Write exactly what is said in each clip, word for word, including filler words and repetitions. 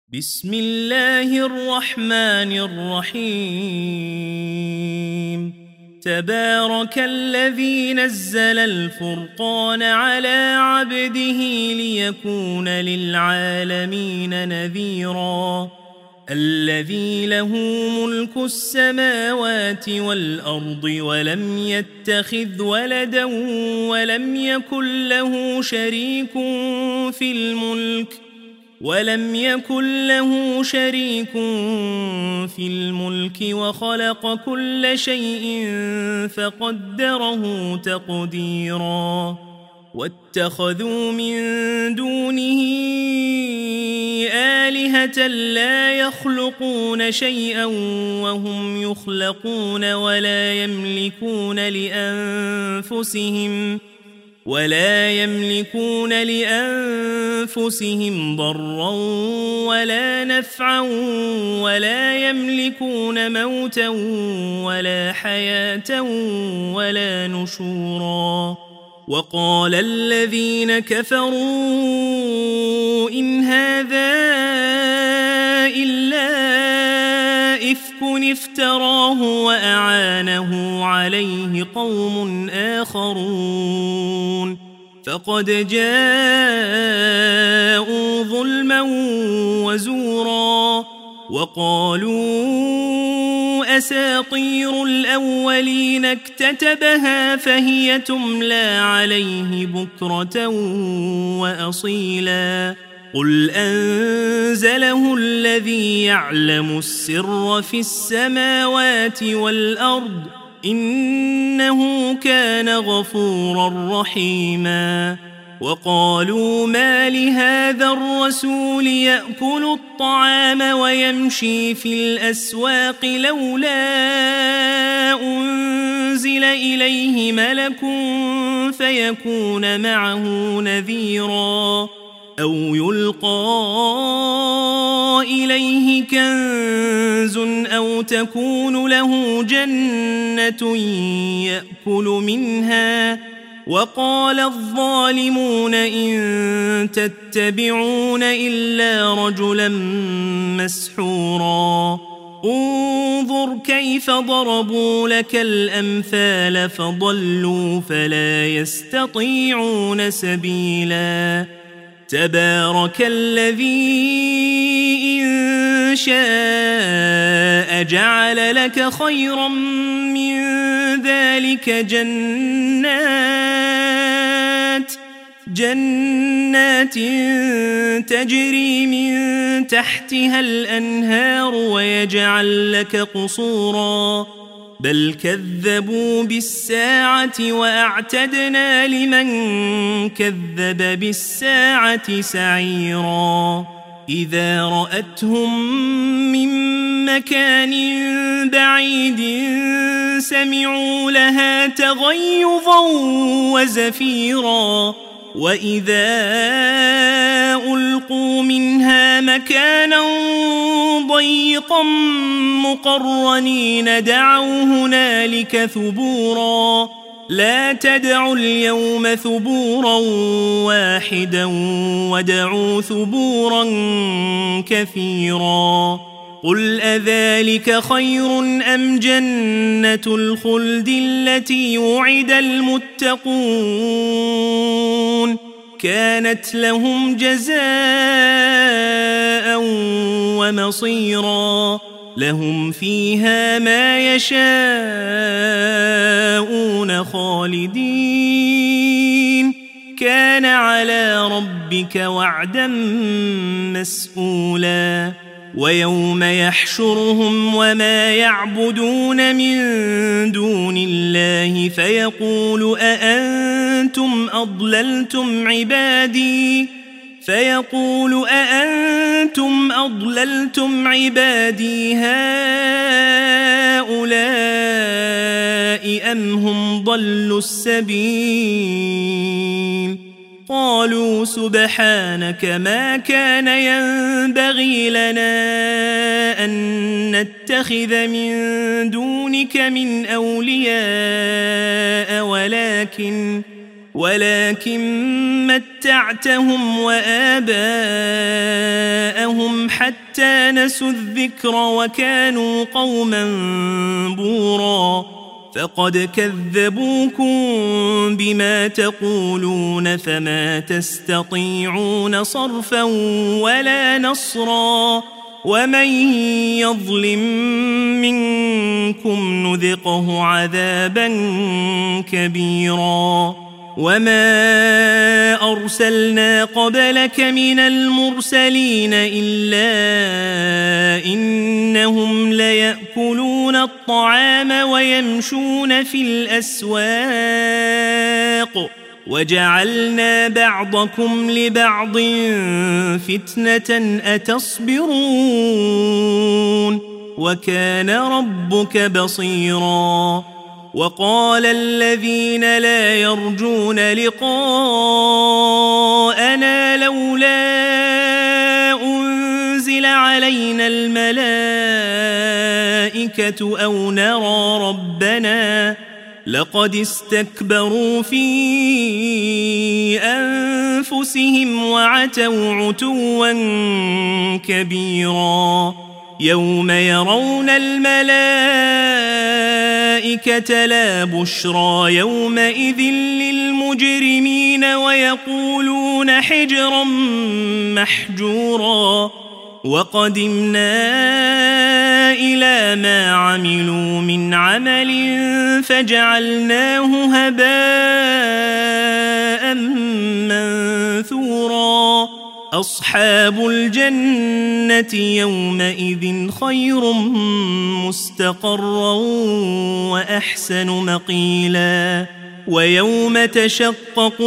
بسم الله الرحمن الرحيم تبارك الذي نزل الفرقان على عبده ليكون للعالمين نذيرا الذي له ملك السماوات والأرض ولم يتخذ ولدا ولم يكن له شريك في الملك ولم يكن له شريك في الملك وخلق كل شيء فقدره تقديرا واتخذوا من دونه آلهة لا يخلقون شيئا وهم يخلقون ولا يملكون لأنفسهم ولا يملكون لأنفسهم ضرا ولا نفعا ولا يملكون موتا ولا حياة ولا نشورا وقال الذين كفروا إن هذا إلا إفك افتراه وأعانه عليه قوم آخرون فقد جاءوا ظلما وزورا وقالوا أساطير الأولين اكتتبها فهي تملى عليه بكرة وأصيلا قل أنزله الذي يعلم السر في السماوات والأرض إنه كان غفورا رحيما وقالوا ما لهذا الرسول يأكل الطعام ويمشي في الأسواق لولا أنزل إليه ملك فيكون معه نذيرا أو يلقى إليه كنز أو تكون له جنة يأكل منها وقال الظالمون إن تتبعون إلا رجلا مسحورا انظر كيف ضربوا لك الأمثال فضلوا فلا يستطيعون سبيلا تبارك الذي إن شاء جعل لك خيرا من ذلك جنات جنات تجري من تحتها الأنهار ويجعل لك قصورا بل كذبوا بالساعة وأعتدنا لمن كذب بالساعة سعيرا إذا رأتهم من مكان بعيد سمعوا لها تغيظا وزفيرا وإذا ألقوا منها مكانا ضيقا مقرنين دعوا هنالك ثبورا لا تدعوا اليوم ثبورا واحدا ودعوا ثبورا كثيرا قل أذلك خير أم جنة الخلد التي وعد المتقون كانت لهم جزاء ومصيرا لهم فيها ما يشاءون خالدين كان على ربك وعدا مسئولا ويوم يحشرهم وما يعبدون من دون الله فيقول أأنتم أضللتم عبادي فيقول أأنتم أضللتم عبادي هؤلاء أم هم ضلوا السبيل قالوا سبحانك ما كان ينبغي لنا أن نتخذ من دونك من أولياء ولكن ولكن متعتهم وآباءهم حتى نسوا الذكر وكانوا قوما بورا فقد كذبوكم بما تقولون فما تستطيعون صرفا ولا نصرا ومن يظلم منكم نذقه عذابا كبيرا وما أرسلنا قبلك من المرسلين إلا إنهم ليأكلون الطعام ويمشون في الأسواق وجعلنا بعضكم لبعض فتنة أتصبرون وكان ربك بصيرا وقال الذين لا يرجون لقاءنا لولا أنزل علينا الملائكة أو نرى ربنا لقد استكبروا في أنفسهم وعتوا عتوا كبيرا يوم يرون الملائكة لا بشرى يومئذ للمجرمين ويقولون حجرا محجورا وقدمنا إلى ما عملوا من عمل فجعلناه هباء منثورا أصحاب الجنة يومئذ خير مستقرا وأحسن مقيلا ويوم تشقق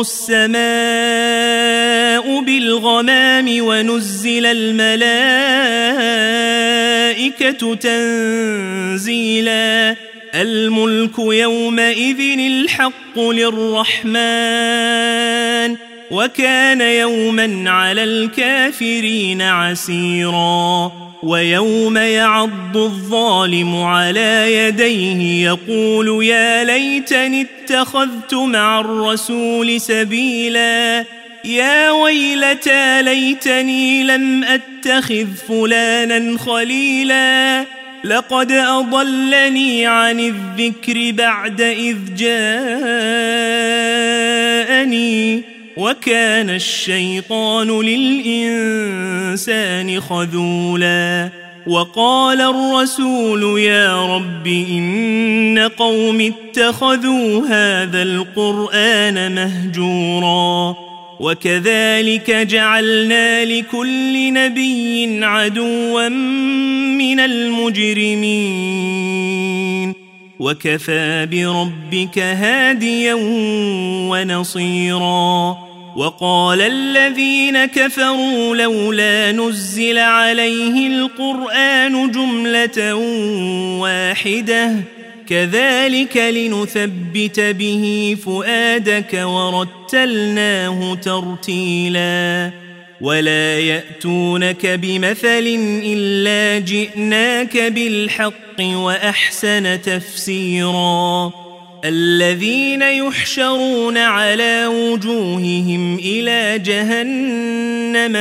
السماء بالغمام ونزل الملائكة تنزيلا الملك يومئذ الحق للرحمن وكان يوما على الكافرين عسيرا ويوم يعض الظالم على يديه يقول يا ليتني اتخذت مع الرسول سبيلا يا ويلتى ليتني لم أتخذ فلانا خليلا لقد أضلني عن الذكر بعد إذ جاءني وكان الشيطان للإنسان خذولا وقال الرسول يا رب إن قوم اتخذوا هذا القرآن مهجورا وكذلك جعلنا لكل نبي عدوا من المجرمين وكفى بربك هاديا ونصيرا وقال الذين كفروا لولا نزل عليه القرآن جملة واحدة كذلك لنثبت به فؤادك ورتلناه ترتيلا ولا يأتونك بمثل إلا جئناك بالحق وأحسن تفسيرا الذين يحشرون على وجوههم إلى جهنم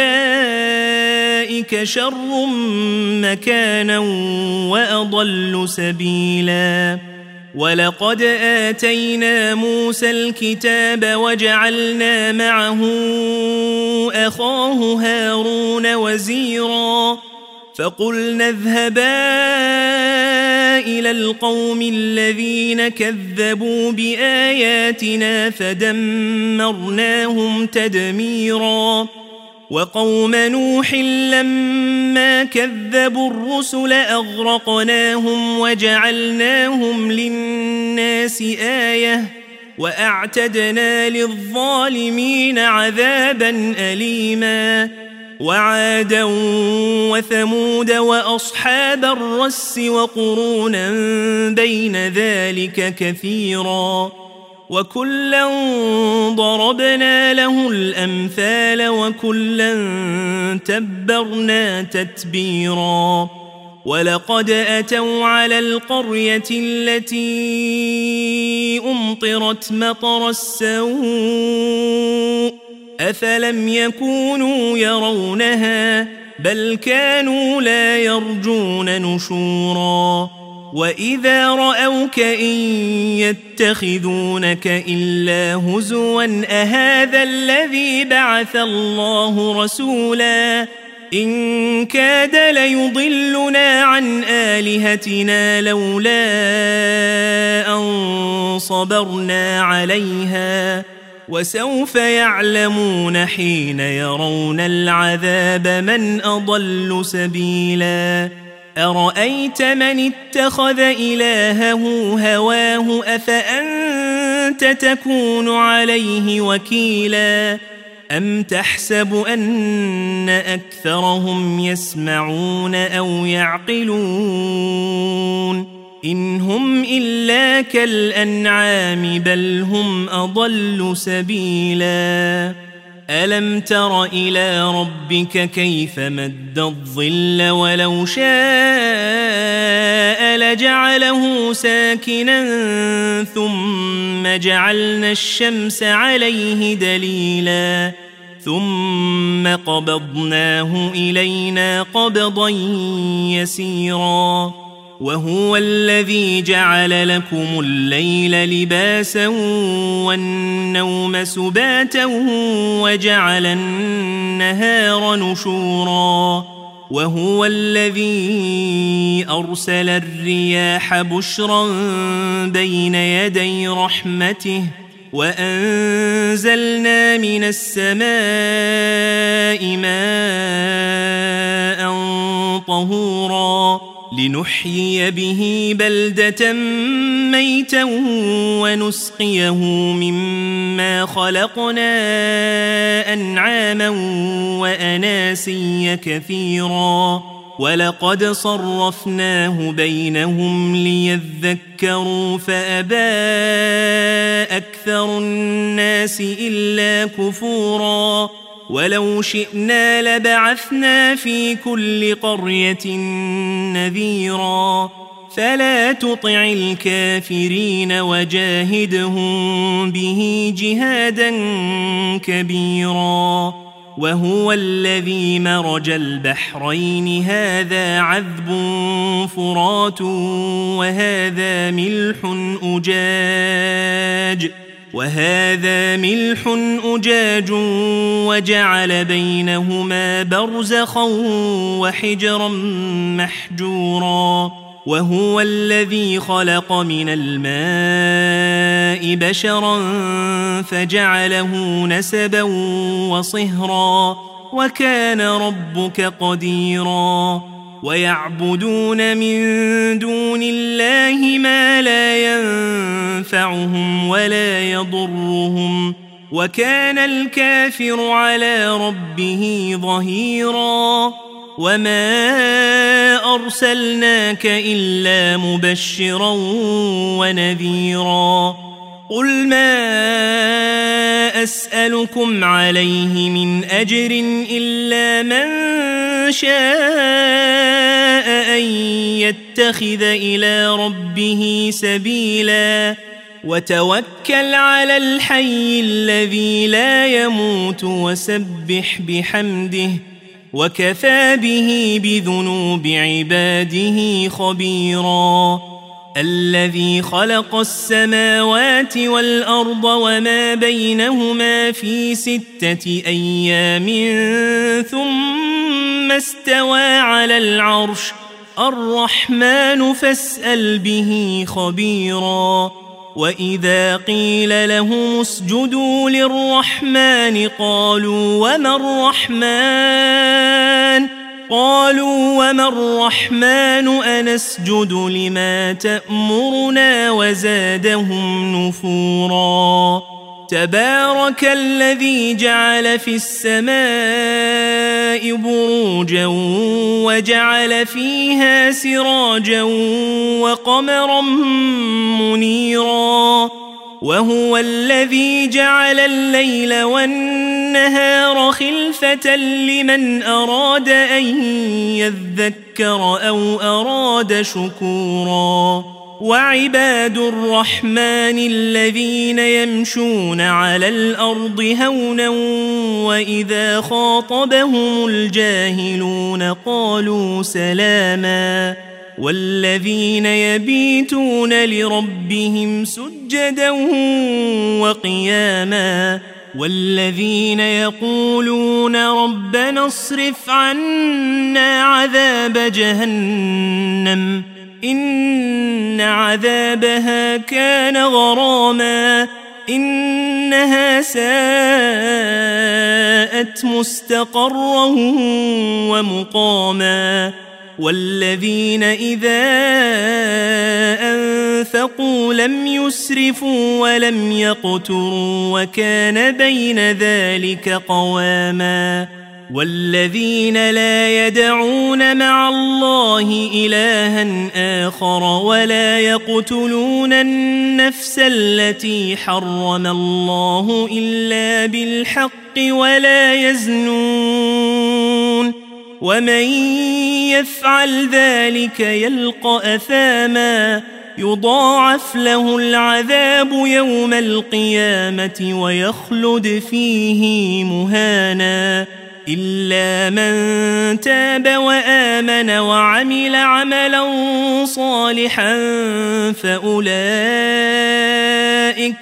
أولئك شر مكانا وأضل سبيلا ولقد آتينا موسى الكتاب وجعلنا معه أخاه هارون وزيرا فقلنا اذهبا إلى القوم الذين كذبوا بآياتنا فدمرناهم تدميرا وقوم نوح لما كذبوا الرسل أغرقناهم وجعلناهم للناس آية وأعتدنا للظالمين عذابا أليما وعادا وثمود وأصحاب الرس وقرونا بين ذلك كثيرا وكلا ضربنا له الأمثال وكلا تبرنا تتبيرا ولقد أتوا على القرية التي أمطرت مطر السوء أفلم يكونوا يرونها بل كانوا لا يرجون نشورا وإذا رأوك إن يتخذونك إلا هزوا أهذا الذي بعث الله رسولا إن كاد ليضلنا عن آلهتنا لولا أن صبرنا عليها وسوف يعلمون حين يرون العذاب من أضل سبيلا أرأيت من اتخذ إلهه هواه أفأنت تكون عليه وكيلا أم تحسب أن أكثرهم يسمعون أو يعقلون إن هم إلا كالأنعام بل هم أضل سبيلا ألم تر إلى ربك كيف مد الظل ولو شاء لجعله ساكنا ثم جعلنا الشمس عليه دليلا ثم قبضناه إلينا قبضا يسيرا وهو الذي جعل لكم الليل لباسا والنوم سباتا وجعل النهار نشورا وهو الذي أرسل الرياح بشرا بين يدي رحمته وأنزلنا من السماء ماء طهورا لنحيي به بلدة ميتا ونسقيه مما خلقنا أنعاما وأناسيا كثيرا ولقد صرفناه بينهم ليذكروا فأبى أكثر الناس إلا كفورا ولو شئنا لبعثنا في كل قرية نذيرا فلا تطع الكافرين وجاهدهم به جهادا كبيرا وهو الذي مرج البحرين هذا عذب فرات وهذا ملح أجاج وهذا ملح أجاج وجعل بينهما برزخا وحجرا محجورا وهو الذي خلق من الماء بشرا فجعله نسبا وصهرا وكان ربك قديرا ويعبدون من دون الله ما لا ينفعهم ولا يضرهم وكان الكافر على ربه ظهيرا وما أرسلناك إلا مبشرا ونذيرا قل ما أسألكم عليه من أجر إلا من شاء أن يتخذ إلى ربه سبيلا وتوكل على الحي الذي لا يموت وسبح بحمده وكفى به بذنوب عباده خبيرا الذي خلق السماوات والأرض وما بينهما في ستة أيام ثم استوى على العرش الرحمن فاسأل به خبيرا وإذا قيل لهم اسجدوا للرحمن قالوا وما الرحمن قالوا وما الرحمن أنسجد لما تأمرنا وزادهم نفورا تبارك الذي جعل في السماء بروجا وجعل فيها سراجا وقمرا منيرا وهو الذي جعل الليل والنهار خلفة لمن أراد أن يذكر أو أراد شكورا وعباد الرحمن الذين يمشون على الأرض هونا وإذا خاطبهم الجاهلون قالوا سلاما والذين يبيتون لربهم سجدا وقياما والذين يقولون ربنا اصرف عنا عذاب جهنم إن عذابها كان غراما إنها ساءت مستقرا ومقاما والذين إذا أنفقوا لم يسرفوا ولم يقتروا وكان بين ذلك قواما والذين لا يدعون مع الله إلها آخر ولا يقتلون النفس التي حرم الله إلا بالحق ولا يزنون ومن يفعل ذلك يلقى أثاما يضاعف له العذاب يوم القيامة ويخلد فيه مهانا إلا من تاب وآمن وعمل عملا صالحا فأولئك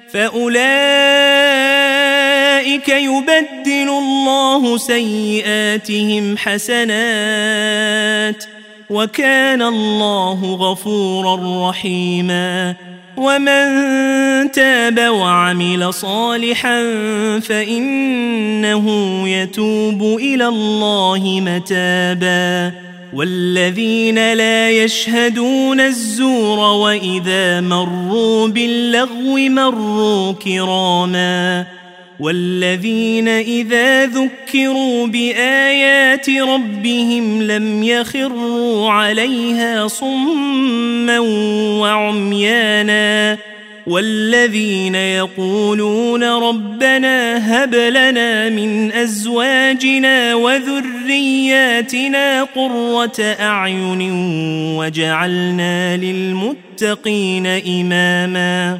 فأولئك يبدل الله سيئاتهم حسنات وكان الله غفورا رحيما ومن تاب وعمل صالحا فإنه يتوب إلى الله متابا والذين لا يشهدون الزور وإذا مروا باللغو مروا كراما والذين إذا ذكروا بآيات ربهم لم يخروا عليها صما وعميانا والذين يقولون ربنا هب لنا من أزواجنا وذرياتنا قرة أعين وجعلنا للمتقين إماما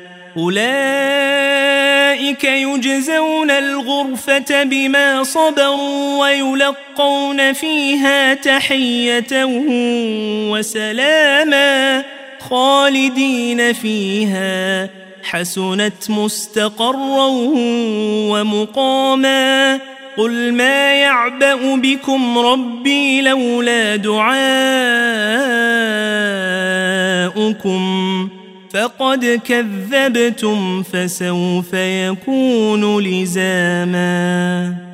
أولئك يجزون الغرفة بما صبروا ويلقون فيها تحية وسلاما خالدين فيها حسنت مستقرا ومقاما قل ما يعبأ بكم ربي لولا دعاؤكم فقد كذبتم فسوف يكون لزاما.